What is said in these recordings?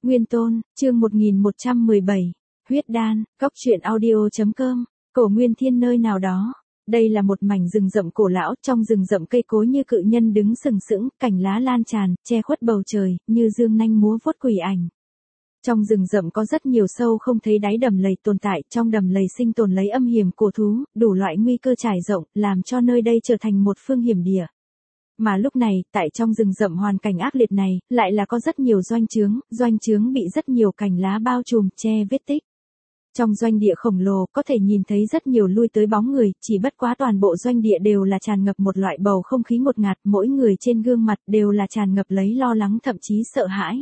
Nguyên Tôn, chương 1117, huyết đan, góc truyện audio.com, Cổ Nguyên Thiên nơi nào đó. Đây là một mảnh rừng rậm cổ lão, trong rừng rậm cây cối như cự nhân đứng sừng sững, cành lá lan tràn, che khuất bầu trời, như dương nanh múa vuốt quỷ ảnh. Trong rừng rậm có rất nhiều sâu không thấy đáy đầm lầy tồn tại, trong đầm lầy sinh tồn lấy âm hiểm cổ thú, đủ loại nguy cơ trải rộng, làm cho nơi đây trở thành một phương hiểm địa. Mà lúc này, tại trong rừng rậm hoàn cảnh ác liệt này, lại là có rất nhiều doanh trướng bị rất nhiều cành lá bao trùm, che vết tích. Trong doanh địa khổng lồ, có thể nhìn thấy rất nhiều lui tới bóng người, chỉ bất quá toàn bộ doanh địa đều là tràn ngập một loại bầu không khí ngột ngạt, mỗi người trên gương mặt đều là tràn ngập lấy lo lắng thậm chí sợ hãi.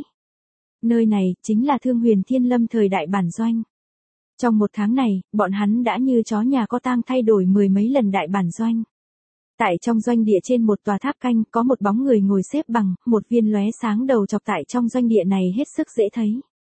Nơi này, chính là Thương Huyền Thiên Lâm thời đại bản doanh. Trong một tháng này, bọn hắn đã như chó nhà có tang thay đổi mười mấy lần đại bản doanh. Tại trong doanh địa trên một tòa tháp canh, có một bóng người ngồi xếp bằng, một viên lóe sáng đầu chọc tại trong doanh địa này hết sức dễ thấy.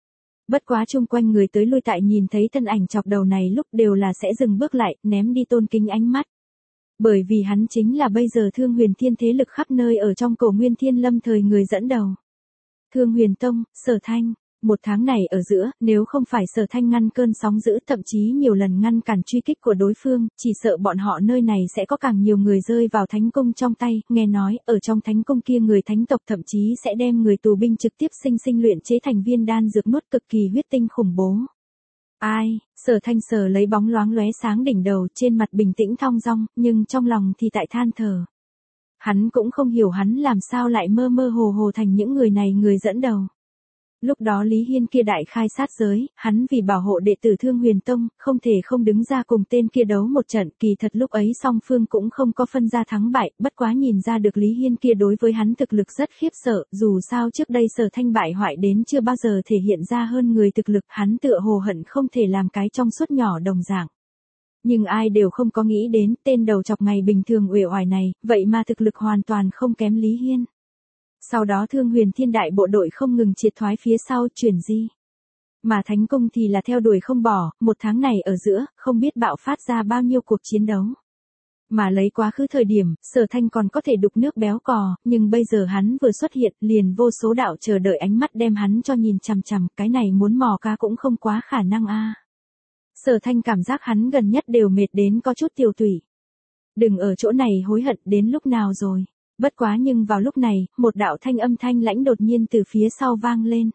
Bất quá chung quanh người tới lui tại nhìn thấy thân ảnh chọc đầu này lúc đều là sẽ dừng bước lại, ném đi tôn kính ánh mắt. Bởi vì hắn chính là bây giờ Thương Huyền Thiên thế lực khắp nơi ở trong Cổ Nguyên Thiên Lâm thời người dẫn đầu. Thương Huyền Tông, Sở Thanh. Một tháng này ở giữa, nếu không phải Sở Thanh ngăn cơn sóng dữ, thậm chí nhiều lần ngăn cản truy kích của đối phương, chỉ sợ bọn họ nơi này sẽ có càng nhiều người rơi vào thánh cung trong tay, nghe nói, ở trong thánh cung kia người thánh tộc thậm chí sẽ đem người tù binh trực tiếp sinh luyện chế thành viên đan dược nuốt cực kỳ huyết tinh khủng bố. Ai, Sở Thanh sờ lấy bóng loáng lóe sáng đỉnh đầu, trên mặt bình tĩnh thong dong, nhưng trong lòng thì tại than thở. Hắn cũng không hiểu hắn làm sao lại mơ mơ hồ hồ thành những người này người dẫn đầu. Lúc đó Lý Hiên kia đại khai sát giới, hắn vì bảo hộ đệ tử Thương Huyền Tông, không thể không đứng ra cùng tên kia đấu một trận, kỳ thật lúc ấy song phương cũng không có phân ra thắng bại, bất quá nhìn ra được Lý Hiên kia đối với hắn thực lực rất khiếp sợ, dù sao trước đây Sở Thanh bại hoại đến chưa bao giờ thể hiện ra hơn người thực lực, hắn tựa hồ hận không thể làm cái trong suốt nhỏ đồng dạng. Nhưng ai đều không có nghĩ đến, tên đầu chọc ngày bình thường uể oải này, vậy mà thực lực hoàn toàn không kém Lý Hiên. Sau đó Thương Huyền Thiên đại bộ đội không ngừng triệt thoái phía sau, chuyển di. Mà Thánh Cung thì là theo đuổi không bỏ, một tháng này ở giữa, không biết bạo phát ra bao nhiêu cuộc chiến đấu. Mà lấy quá khứ thời điểm, Sở Thanh còn có thể đục nước béo cò, nhưng bây giờ hắn vừa xuất hiện, liền vô số đạo chờ đợi ánh mắt đem hắn cho nhìn chằm chằm, cái này muốn mò cá cũng không quá khả năng a. Sở Thanh cảm giác hắn gần nhất đều mệt đến có chút tiêu tụy. Đừng ở chỗ này hối hận đến lúc nào rồi. Bất quá nhưng vào lúc này, một đạo thanh âm thanh lãnh đột nhiên từ phía sau vang lên.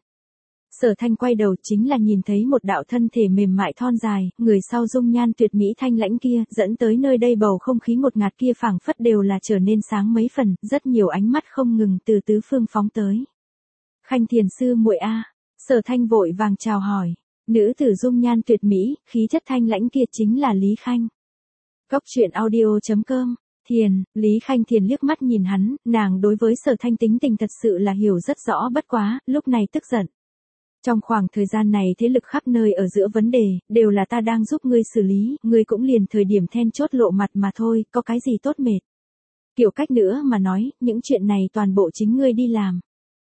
Sở Thanh quay đầu chính là nhìn thấy một đạo thân thể mềm mại thon dài, người sau dung nhan tuyệt mỹ thanh lãnh kia, dẫn tới nơi đây bầu không khí ngột ngạt kia phảng phất đều là trở nên sáng mấy phần, rất nhiều ánh mắt không ngừng từ tứ phương phóng tới. Khanh Thiền sư muội a. Sở Thanh vội vàng chào hỏi. Nữ tử dung nhan tuyệt mỹ, khí chất thanh lãnh kia chính là Lý Khanh. Góc truyện audio.com. Thiền, Lý Khanh Thiền liếc mắt nhìn hắn, nàng đối với Sở Thanh tính tình thật sự là hiểu rất rõ, bất quá, lúc này tức giận. Trong khoảng thời gian này thế lực khắp nơi ở giữa vấn đề, đều là ta đang giúp ngươi xử lý, ngươi cũng liền thời điểm then chốt lộ mặt mà thôi, có cái gì tốt mệt. Kiểu cách nữa mà nói, những chuyện này toàn bộ chính ngươi đi làm.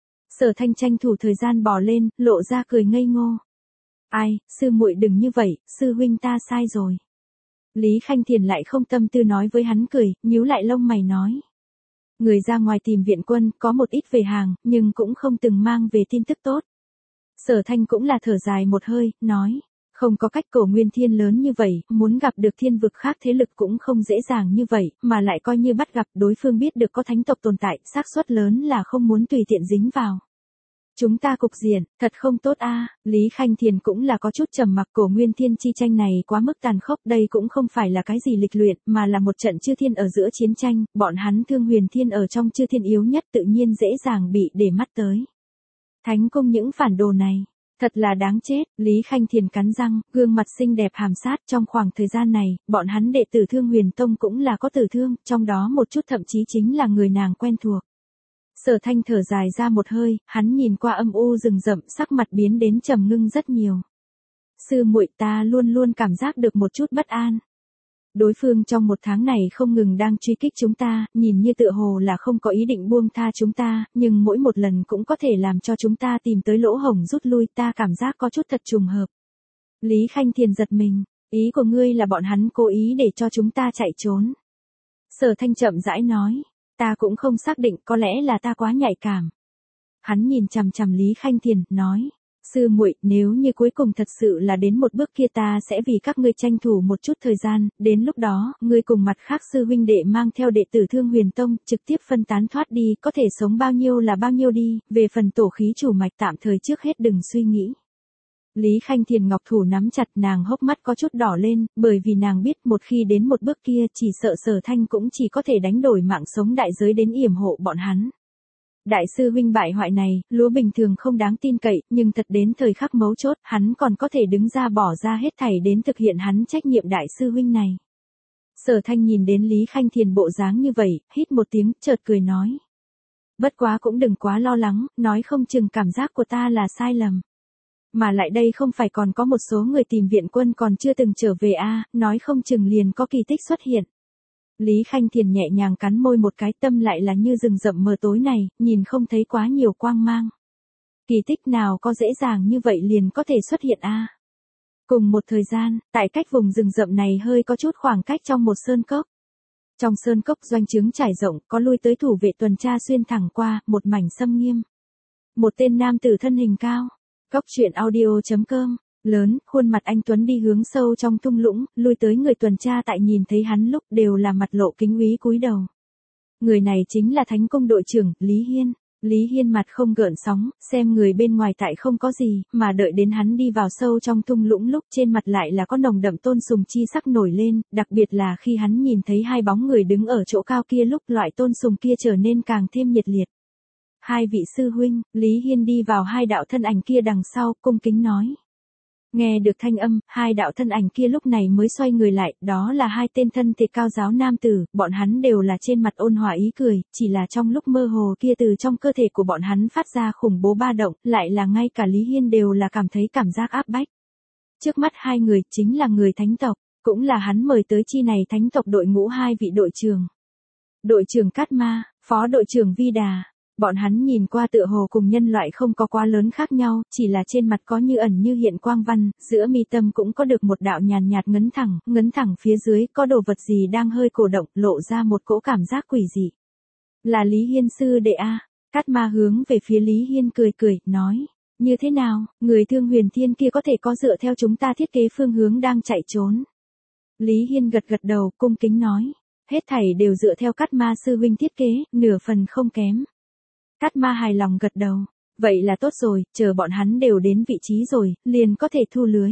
Sở Thanh tranh thủ thời gian bò lên, lộ ra cười ngây ngô. Ai, sư muội đừng như vậy, sư huynh ta sai rồi. Lý Khanh Thiền lại không tâm tư nói với hắn cười, nhíu lại lông mày nói. Người ra ngoài tìm viện quân, có một ít về hàng, nhưng cũng không từng mang về tin tức tốt. Sở Thanh cũng là thở dài một hơi, nói. Không có cách, Cổ Nguyên Thiên lớn như vậy, muốn gặp được thiên vực khác thế lực cũng không dễ dàng như vậy, mà lại coi như bắt gặp đối phương biết được có thánh tộc tồn tại, xác suất lớn là không muốn tùy tiện dính vào. Chúng ta cục diện, thật không tốt a. Lý Khanh Thiền cũng là có chút trầm mặc, Cổ Nguyên Thiên chi tranh này quá mức tàn khốc, đây cũng không phải là cái gì lịch luyện, mà là một trận chư thiên ở giữa chiến tranh, bọn hắn Thương Huyền Thiên ở trong chư thiên yếu nhất tự nhiên dễ dàng bị để mắt tới. Thánh cung những phản đồ này, thật là đáng chết, Lý Khanh Thiền cắn răng, gương mặt xinh đẹp hàm sát, trong khoảng thời gian này, bọn hắn đệ tử Thương Huyền Tông cũng là có tử thương, trong đó một chút thậm chí chính là người nàng quen thuộc. Sở Thanh thở dài ra một hơi, hắn nhìn qua âm u rừng rậm, sắc mặt biến đến trầm ngưng rất nhiều. Sư muội, ta luôn luôn cảm giác được một chút bất an. Đối phương trong một tháng này không ngừng đang truy kích chúng ta, nhìn như tựa hồ là không có ý định buông tha chúng ta, nhưng mỗi một lần cũng có thể làm cho chúng ta tìm tới lỗ hổng rút lui, ta cảm giác có chút thật trùng hợp. Lý Khanh Thiền giật mình, ý của ngươi là bọn hắn cố ý để cho chúng ta chạy trốn. Sở Thanh chậm rãi nói. Ta cũng không xác định, có lẽ là ta quá nhạy cảm. Hắn nhìn chằm chằm Lý Khanh Thiền, nói. Sư muội, nếu như cuối cùng thật sự là đến một bước kia ta sẽ vì các ngươi tranh thủ một chút thời gian, đến lúc đó, ngươi cùng mặt khác sư huynh đệ mang theo đệ tử Thương Huyền Tông, trực tiếp phân tán thoát đi, có thể sống bao nhiêu là bao nhiêu đi, về phần tổ khí chủ mạch tạm thời trước hết đừng suy nghĩ. Lý Khanh Thiền ngọc thủ nắm chặt, nàng hốc mắt có chút đỏ lên, bởi vì nàng biết một khi đến một bước kia chỉ sợ Sở Thanh cũng chỉ có thể đánh đổi mạng sống đại giới đến yểm hộ bọn hắn. Đại sư huynh bại hoại này, lúa bình thường không đáng tin cậy, nhưng thật đến thời khắc mấu chốt, hắn còn có thể đứng ra bỏ ra hết thảy đến thực hiện hắn trách nhiệm đại sư huynh này. Sở Thanh nhìn đến Lý Khanh Thiền bộ dáng như vậy, hít một tiếng, chợt cười nói. Bất quá cũng đừng quá lo lắng, nói không chừng cảm giác của ta là sai lầm. Mà lại đây không phải còn có một số người tìm viện quân còn chưa từng trở về nói không chừng liền có kỳ tích xuất hiện. Lý Khanh Thiền nhẹ nhàng cắn môi một cái, tâm lại là như rừng rậm mờ tối này, nhìn không thấy quá nhiều quang mang. Kỳ tích nào có dễ dàng như vậy liền có thể xuất hiện Cùng một thời gian, tại cách vùng rừng rậm này hơi có chút khoảng cách trong một sơn cốc. Trong sơn cốc doanh trướng trải rộng, có lui tới thủ vệ tuần tra xuyên thẳng qua, một mảnh xâm nghiêm. Một tên nam tử thân hình cao. Cốc truyện audio.com, lớn, khuôn mặt anh Tuấn đi hướng sâu trong thung lũng, lui tới người tuần tra tại nhìn thấy hắn lúc đều là mặt lộ kính úy cúi đầu. Người này chính là Thánh Cung đội trưởng, Lý Hiên. Lý Hiên mặt không gợn sóng, xem người bên ngoài tại không có gì, mà đợi đến hắn đi vào sâu trong thung lũng lúc trên mặt lại là có nồng đậm tôn sùng chi sắc nổi lên, đặc biệt là khi hắn nhìn thấy hai bóng người đứng ở chỗ cao kia lúc loại tôn sùng kia trở nên càng thêm nhiệt liệt. Hai vị sư huynh, Lý Hiên đi vào hai đạo thân ảnh kia đằng sau, cung kính nói. Nghe được thanh âm, hai đạo thân ảnh kia lúc này mới xoay người lại, đó là hai tên thân thể cao giáo nam tử, bọn hắn đều là trên mặt ôn hòa ý cười, chỉ là trong lúc mơ hồ kia từ trong cơ thể của bọn hắn phát ra khủng bố ba động, lại là ngay cả Lý Hiên đều là cảm thấy cảm giác áp bách. Trước mắt hai người chính là người thánh tộc, cũng là hắn mời tới chi này thánh tộc đội ngũ hai vị đội trưởng. Đội trưởng Cát Ma, phó đội trưởng Vi Đà. Bọn hắn nhìn qua tựa hồ cùng nhân loại không có quá lớn khác nhau, chỉ là trên mặt có như ẩn như hiện quang văn, giữa mi tâm cũng có được một đạo nhàn nhạt ngấn thẳng phía dưới có đồ vật gì đang hơi cổ động, lộ ra một cỗ cảm giác quỷ dị. Là Lý Hiên sư đệ Cát Ma hướng về phía Lý Hiên cười cười, nói, như thế nào, người Thương Huyền Thiên kia có thể có dựa theo chúng ta thiết kế phương hướng đang chạy trốn. Lý Hiên gật gật đầu, cung kính nói, hết thảy đều dựa theo Cát Ma sư huynh thiết kế, nửa phần không kém. Cát Ma hài lòng gật đầu. Vậy là tốt rồi, chờ bọn hắn đều đến vị trí rồi, liền có thể thu lưới.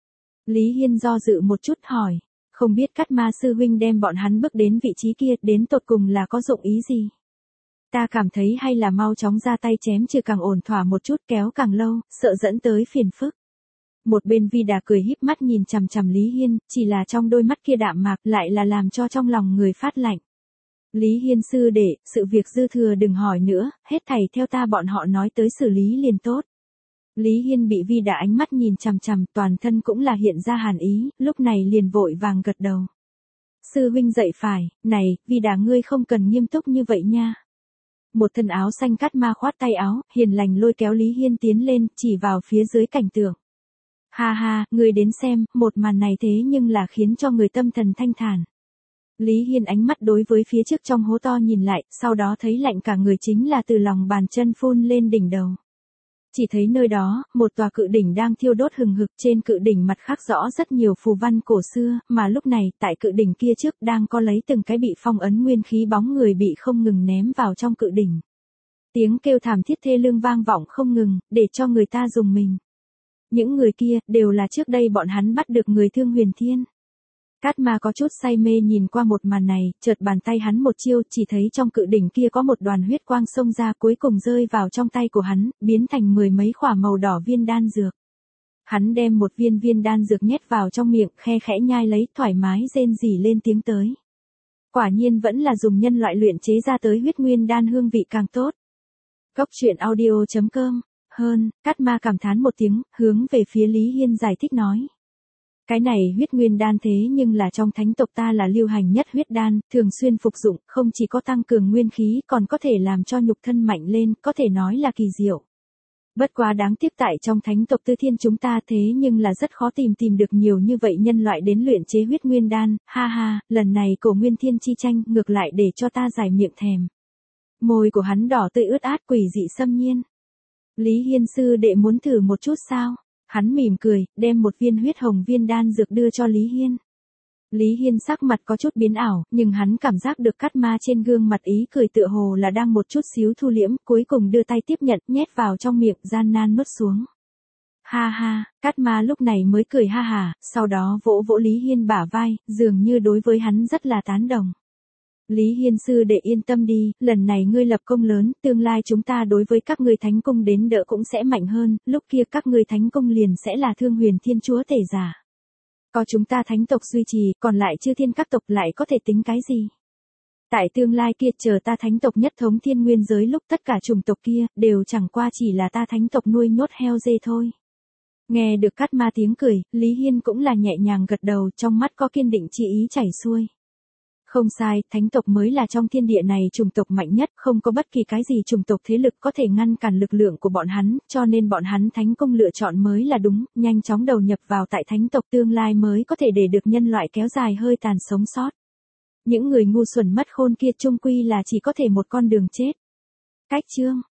Lý Hiên do dự một chút hỏi. Không biết Cát Ma sư huynh đem bọn hắn bước đến vị trí kia, đến tột cùng là có dụng ý gì? Ta cảm thấy hay là mau chóng ra tay chém trừ càng ổn thỏa một chút, kéo càng lâu, sợ dẫn tới phiền phức. Một bên Vi Đà cười híp mắt nhìn chằm chằm Lý Hiên, chỉ là trong đôi mắt kia đạm mạc lại là làm cho trong lòng người phát lạnh. Lý Hiên sư đệ, sự việc dư thừa đừng hỏi nữa, hết thảy theo ta bọn họ nói tới xử lý liền tốt. Lý Hiên bị Vi Đà ánh mắt nhìn chằm chằm, toàn thân cũng là hiện ra hàn ý, lúc này liền vội vàng gật đầu. Sư huynh dạy phải, này, Vi Đà ngươi không cần nghiêm túc như vậy nha. Một thân áo xanh Cát Ma khoát tay áo, hiền lành lôi kéo Lý Hiên tiến lên, chỉ vào phía dưới cảnh tượng. Ha ha, ngươi đến xem, một màn này thế nhưng là khiến cho người tâm thần thanh thản. Lý Hiên ánh mắt đối với phía trước trong hố to nhìn lại, sau đó thấy lạnh cả người chính là từ lòng bàn chân phun lên đỉnh đầu. Chỉ thấy nơi đó, một tòa cự đỉnh đang thiêu đốt hừng hực, trên cự đỉnh mặt khắc rõ rất nhiều phù văn cổ xưa, mà lúc này, tại cự đỉnh kia trước đang có lấy từng cái bị phong ấn nguyên khí bóng người bị không ngừng ném vào trong cự đỉnh. Tiếng kêu thảm thiết thê lương vang vọng không ngừng, để cho người ta rùng mình. Những người kia, đều là trước đây bọn hắn bắt được người Thương Huyền Thiên. Cát Ma có chút say mê nhìn qua một màn này, chợt bàn tay hắn một chiêu, chỉ thấy trong cự đỉnh kia có một đoàn huyết quang xông ra cuối cùng rơi vào trong tay của hắn, biến thành mười mấy quả màu đỏ viên đan dược. Hắn đem một viên đan dược nhét vào trong miệng, khe khẽ nhai lấy, thoải mái rên rỉ lên tiếng tới. Quả nhiên vẫn là dùng nhân loại luyện chế ra tới huyết nguyên đan hương vị càng tốt. Cốc truyện audio.com, Cát Ma cảm thán một tiếng, hướng về phía Lý Hiên giải thích nói. Cái này huyết nguyên đan thế nhưng là trong thánh tộc ta là lưu hành nhất huyết đan, thường xuyên phục dụng, không chỉ có tăng cường nguyên khí còn có thể làm cho nhục thân mạnh lên, có thể nói là kỳ diệu. Bất quá đáng tiếc tại trong thánh tộc Tư Thiên chúng ta thế nhưng là rất khó tìm được nhiều như vậy nhân loại đến luyện chế huyết nguyên đan, ha ha, lần này Cổ Nguyên Thiên chi tranh ngược lại để cho ta giải miệng thèm. Môi của hắn đỏ tươi ướt át quỷ dị xâm nhiên. Lý Hiên sư đệ muốn thử một chút sao? Hắn mỉm cười, đem một viên huyết hồng viên đan dược đưa cho Lý Hiên. Lý Hiên sắc mặt có chút biến ảo, nhưng hắn cảm giác được Cát Ma trên gương mặt ý cười tựa hồ là đang một chút xíu thu liễm, cuối cùng đưa tay tiếp nhận, nhét vào trong miệng, gian nan nuốt xuống. Ha ha, Cát Ma lúc này mới cười ha hả, sau đó vỗ vỗ Lý Hiên bả vai, dường như đối với hắn rất là tán đồng. Lý Hiên sư đệ yên tâm đi, lần này ngươi lập công lớn, tương lai chúng ta đối với các ngươi thánh cung đến đỡ cũng sẽ mạnh hơn, lúc kia các ngươi thánh cung liền sẽ là Thương Huyền Thiên Chúa tể giả. Có chúng ta thánh tộc duy trì, còn lại chư thiên các tộc lại có thể tính cái gì? Tại tương lai kia chờ ta thánh tộc nhất thống thiên nguyên giới lúc tất cả chủng tộc kia, đều chẳng qua chỉ là ta thánh tộc nuôi nhốt heo dê thôi. Nghe được Cát Ma tiếng cười, Lý Hiên cũng là nhẹ nhàng gật đầu, trong mắt có kiên định chi ý chảy xuôi. Không sai, thánh tộc mới là trong thiên địa này chủng tộc mạnh nhất, không có bất kỳ cái gì chủng tộc thế lực có thể ngăn cản lực lượng của bọn hắn, cho nên bọn hắn thánh cung lựa chọn mới là đúng, nhanh chóng đầu nhập vào tại thánh tộc tương lai mới có thể để được nhân loại kéo dài hơi tàn sống sót. Những người ngu xuẩn mất khôn kia chung quy là chỉ có thể một con đường chết. Cách chương